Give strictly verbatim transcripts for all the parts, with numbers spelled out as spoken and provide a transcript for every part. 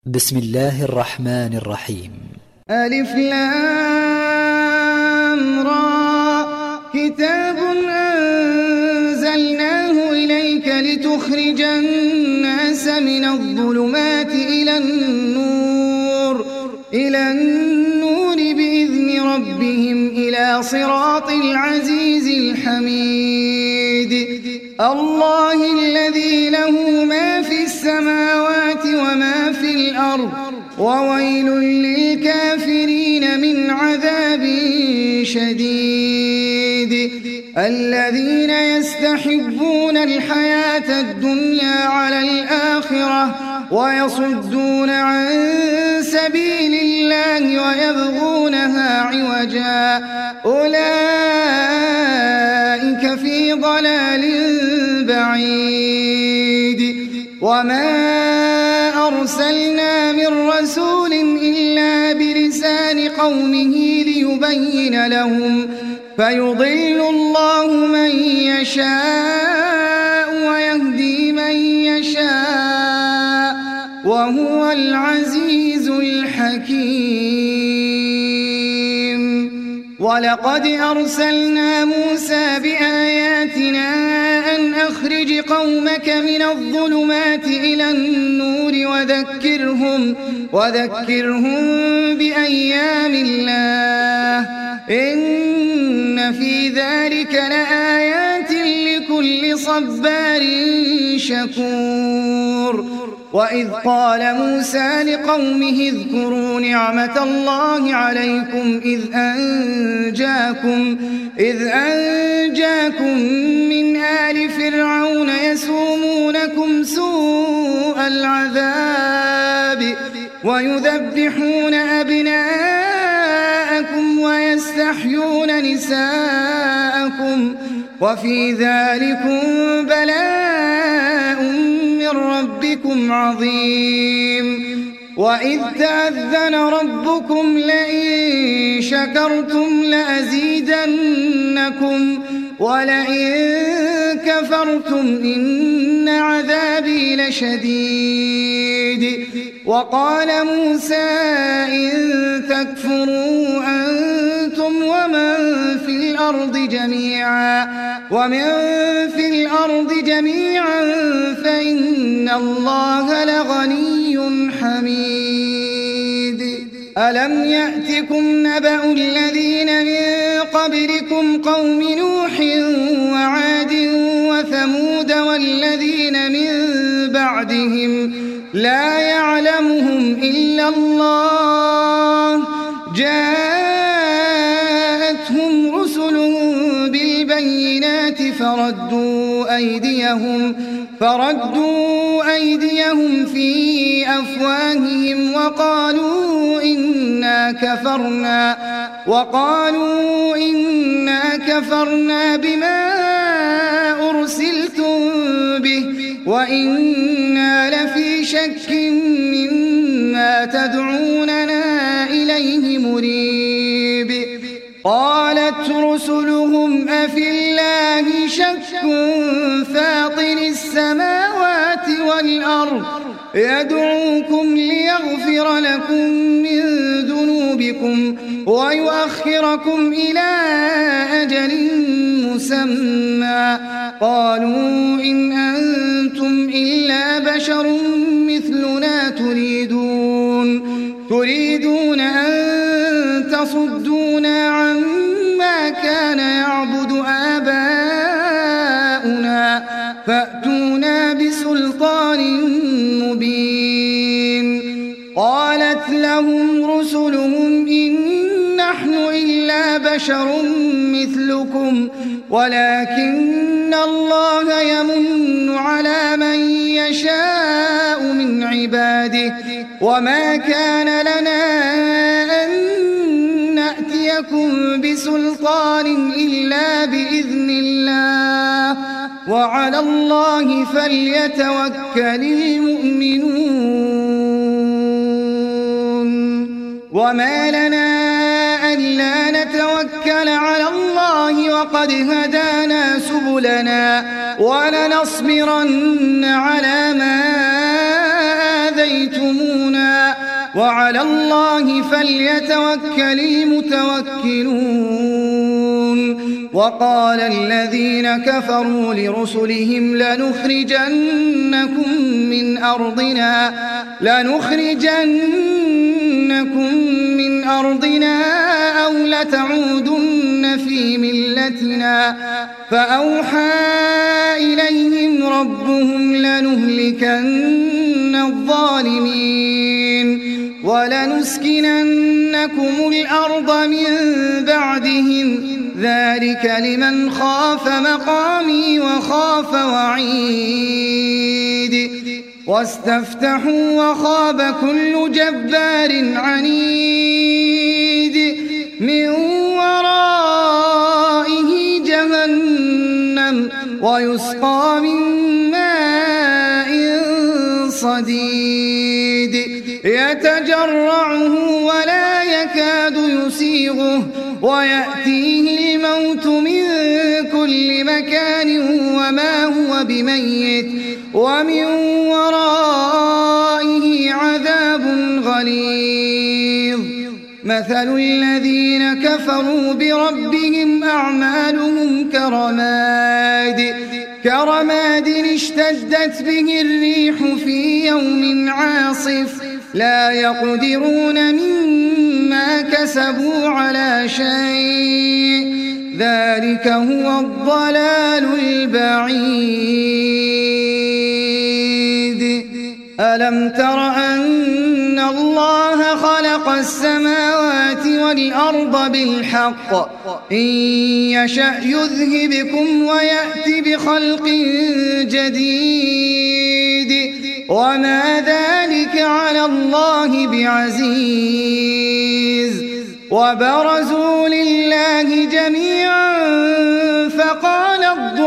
بسم الله الرحمن الرحيم. ألف لام را كتاب أنزلناه إليك لتخرج الناس من الظلمات إلى النور إلى النور بإذن ربهم إلى صراط العزيز الحميد الله الذي له ما في السماوات وما في الأرض وويل للكافرين من عذاب شديد الذين يستحبون الحياة الدنيا على الآخرة ويصدون عن سبيل الله ويبغونها عوجا أولئك في ضلال بعيد وما أرسلنا من رسول إلا بلسان قومه ليبين لهم فيضل الله من يشاء ويهدي من يشاء وهو العزيز الحكيم ولقد أرسلنا موسى بآياتنا أن أخرج قومك من الظلمات إلى النور وذكرهم, وذكرهم بأيام الله إن في ذلك لآيات لكل صبار شكور وإذ قال موسى لقومه اذكروا نعمة الله عليكم إذ أنجاكم, إذ أنجاكم من آل فرعون يسومونكم سوء العذاب ويذبحون أبناءكم ويستحيون نساءكم وفي ذلكم بلاء من ربكم عظيم وإذ تأذن ربكم لئن شكرتم لأزيدنكم ولئن كفرتم إن عذابي لشديد وقال موسى إن تكفروا أنتم ومن في الأرض جميعا ومن في الأرض جميعا فإن الله لغني حميد ألم يأتكم نبأ الذين من قبلكم قوم نوح وعاد وثمود والذين من بعدهم لا يعلمهم إلا الله جاءتهم رسلهم بالبينات فردوا أيديهم فردوا أيديهم في أفواههم وقالوا إنا كفرنا وقالوا إنا كفرنا بما أرسلتم به وإنا لفي شك مما تدعوننا إليه مريب قالت رسلهم أفي الله شك فاطر السماوات والأرض يدعوكم ليغفر لكم من ذنوبكم ويؤخركم إلى أجل مسمى قالوا إن أنتم إلا بشر مثلنا تريدون تريدون أن تصدونا عما كان يعبد آباؤنا فأتونا بسلطان مبين قالت لهم رسلهم إن نحن إلا بشر مثلكم ولكن الله يمن على من يشاء من عباده وما كان لنا أن نأتيكم بسلطان إلا بإذن الله وعلى الله فليتوكل المؤمنون وما لنا ألا نتوكل على الله وقد هدانا سبلنا ولنصبرن على ما آذيتمونا وعلى الله فليتوكل المتوكلون. وقال الذين كفروا لرسلهم لنخرجنكم من أرضنا لنخرجنكم من أرضنا أو لتعودن في ملتنا فأوحى إليهم ربهم لنهلكن الظالمين ولنسكننكم الأرض من بعدهم ذلك لمن خاف مقامي وخاف وعيد. واستفتحوا وخاب كل جبار عنيد من ورائه جهنم ويسقى من ماء صديد يتجرعه ولا يكاد يسيغه ويأتيه الموت من كل مكان وما هو بميت ومن ورائه عذاب غليظ. مثل الذين كفروا بربهم أعمالهم كرماد كرماد اشتدت به الريح في يوم عاصف لا يقدرون مما كسبوا على شيء ذلك هو الضلال البعيد. ألم تر أن الله خلق السماوات والأرض بالحق إن يشأ يذهبكم ويأتي بخلق جديد وما ذلك على الله بعزيز. وبرزوا لله جميعا فقال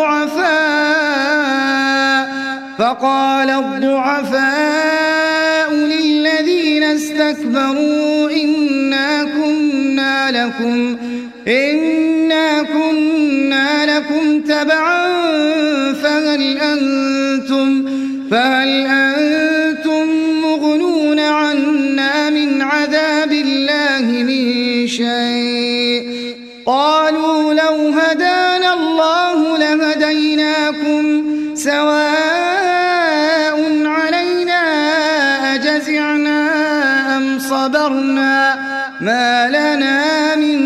الضعفاء فقال الضعفاء للذين استكبروا إنا كنا لكم إنا كنا لكم تبعا فهل أنتم فهل أنتم مغنون عنا من عذاب الله من شيء قالوا لو هدانا الله لهديناكم سواء علينا أجزعنا أم صبرنا ما لنا من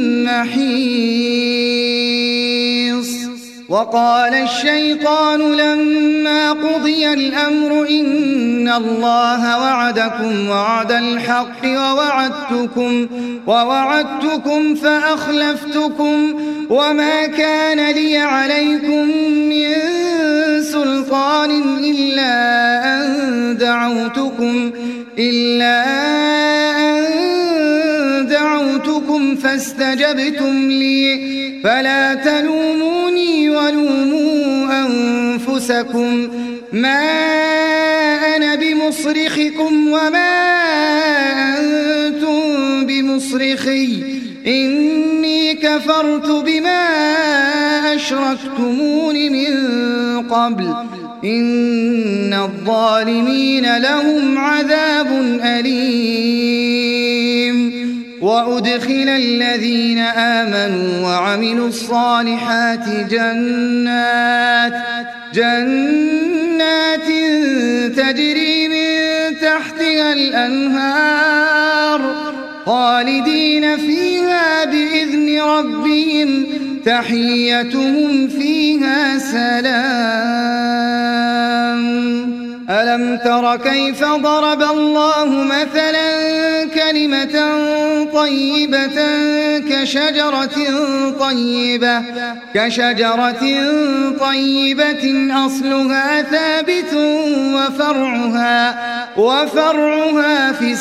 محيص. وقال الشيطان لما قضي الأمر إن الله وعدكم وعد الحق ووعدتكم, ووعدتكم فأخلفتكم وما كان لي عليكم من سلطان إلا أن دعوتكم إلا أن دعوتكم فاستجبتم لي فلا تلوموني ولوموا أنفسكم ما أنا بمصرخكم وما أنتم بمصرخي إني كفرت بما أشركتمون من قبل إن الظالمين لهم عذاب أليم. وأدخل الذين آمنوا وعملوا الصالحات جنات جنات تجري من تحتها الأنهار خالدين فيها بإذن ربهم تحيتهم فيها سلام. ألم تر كيف ضرب الله مثلا كلمة طيبة كشجرة طيبة كشجرة طيبة أصلها ثابت وفرعها وفرعها في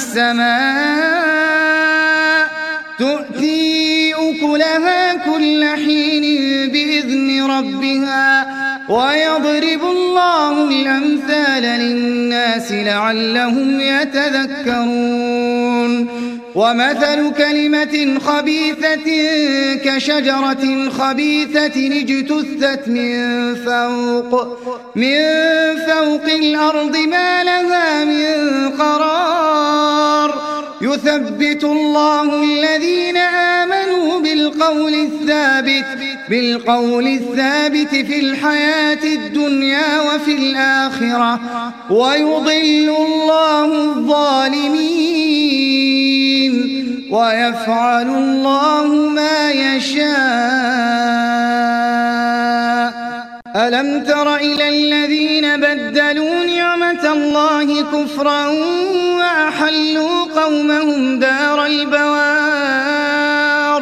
السماء تؤتي أكلها كل حين بإذن ربها ويضرب الله الأمثال للناس لعلهم يتذكرون. ومثل كلمة خبيثة كشجرة خبيثة اجتثت من فوق من فوق الأرض ما لها من قرار يثبت الله الذين آمنوا بالقول الثابت بالقول الثابت في الحياة الدنيا وفي الآخرة ويضل الله الظالمين ويفعل الله ما يشاء. ألم تر إلى الذين بدلوا نعمة الله كفرا وأحلوا قومهم دار البوار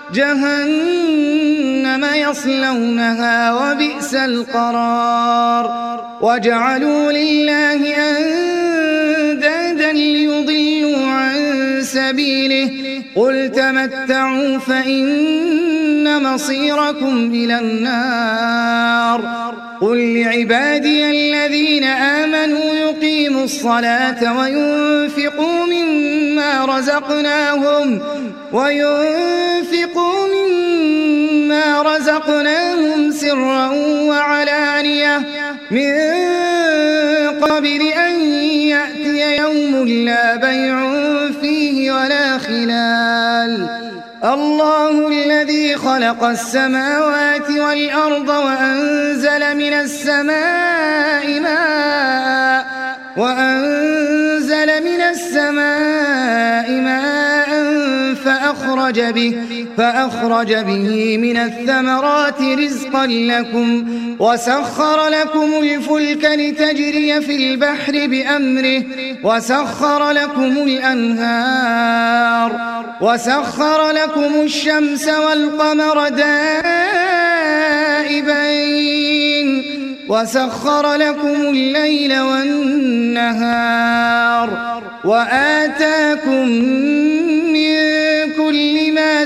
جهنم يصلونها وبئس القرار وجعلوا لله أندادا ليضلوا عن سبيله قل تمتعوا فإن مصيركم إلى النار قل لعبادي الذين آمنوا يقيموا الصلاة وينفقوا مما رزقناهم وينفقوا مما رزقناهم سرا وعلانية من قبل أن يأتي يوم لا بيع فيه ولا خلال الله الذي خلق السماوات والأرض وأنزل من السماء ماء وأنزل من السماء ماء فأخرج به فأخرج به من الثمرات رزقا لكم وسخر لكم الفلك لتجري في البحر بأمره وسخر لكم الأنهار وسخر لكم الشمس والقمر دائبين وسخر لكم الليل والنهار وآتاكم من كل ما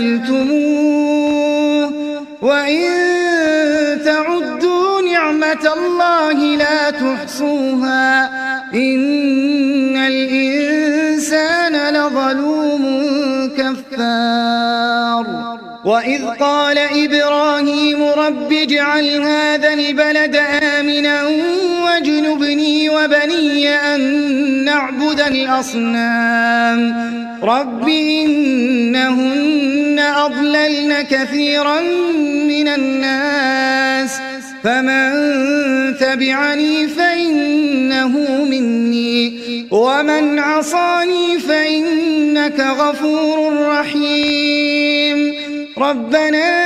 سألتموه وإن تعدوا نعمة الله لا تحصوها إن الإنسان لظلوم كفار وإذ قال إبراهيم رب اجعل هذا البلد آمنا واجنبني وبني أن نعبد الأصنام رب إنهن أضللن كثيرا من الناس فمن تبعني فإنه مني ومن عصاني فإنك غفور رحيم ربنا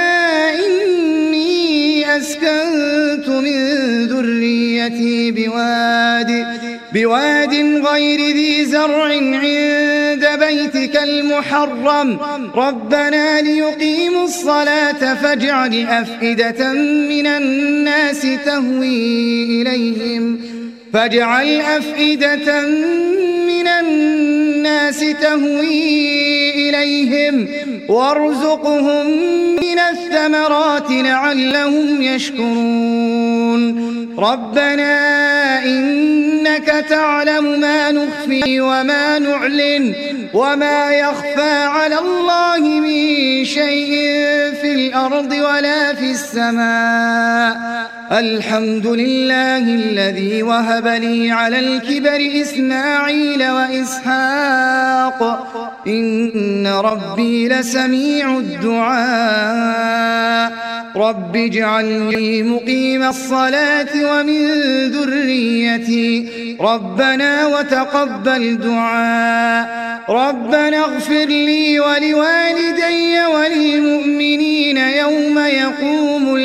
إني أسكنت من ذريتي بواد بواد غير ذي زرع عند بيتك المحرم ربنا ليقيموا الصلاة فاجعل أفئدة من الناس تهوي إليهم فاجعل أفئدة من الناس تهوي إليهم وارزقهم من الثمرات لعلهم يشكرون ربنا إنك تعلم ما نخفي وما نعلن وما يخفى على الله من شيء في الأرض ولا في السماء الحمد لله الذي وهب لي على الكبر إسماعيل وإسحاق إن ربي لسميع الدعاء رب اجعلني مقيم الصلاة ومن ذريتي ربنا وتقبل دعاء ربنا اغفر لي ولوالدي وللمؤمنين يوم يقوم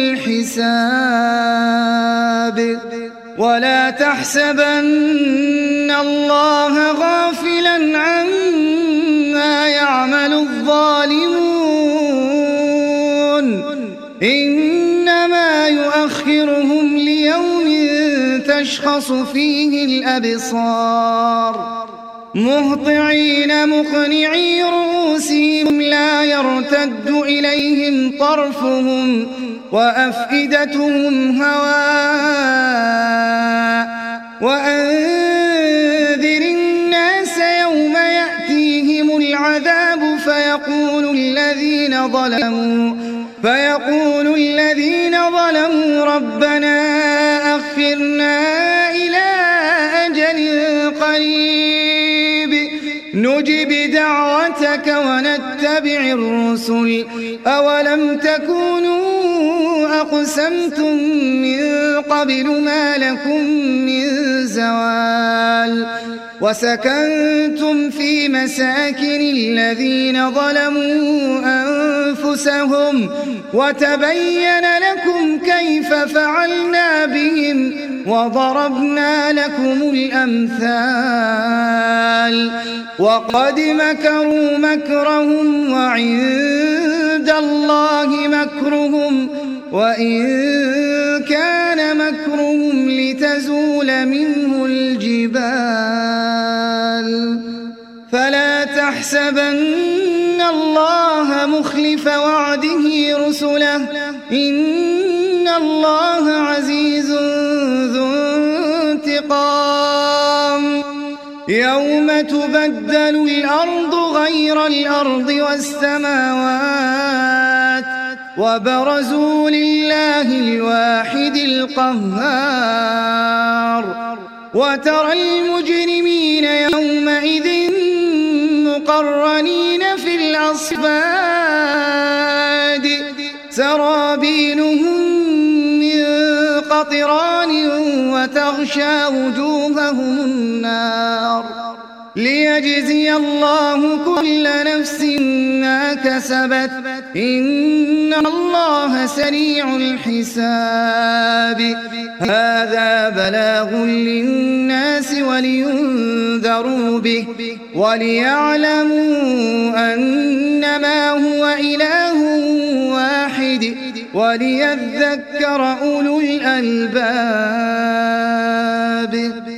الحساب ولا تحسبن الله غافلا عما يعمل الظالمون إنما يؤخرهم ليوم تشخص فيه الأبصار مهطعين مقنعي رؤوسهم لا يرتد إليهم طرفهم وأفئدتهم هواء وأنذر الناس يوم يأتيهم العذاب فيقول الذين ظلموا فيقول الذين ظلموا ربنا أخرنا إلى أجل قريب نجب دعوتك ونتبع الرسل أولم تكونوا أقسمتم من قبل ما لكم من زوال وسكنتم في مساكن الذين ظلموا أنفسهم وتبين لكم كيف فعلنا بهم وضربنا لكم الأمثال وقد مكروا مكرهم وعند الله مكرهم وإن كان مكرهم لتزول منه الجبال فلا تحسبن الله مخلف وعده رسله إن الله عزيز ذو انتقام يوم تبدل الأرض غير الأرض والسماوات وبرزوا لله الواحد القهار وترى المجرمين يومئذ مقرنين في الأصفاد سرابيلهم من قطران وتغشى وجوههم النار ليجزي الله كل نفس ما كسبت إن الله سريع الحساب هذا بلاغ للناس ولينذروا به وليعلموا أنما هو إله واحد وليذكر أولو الألباب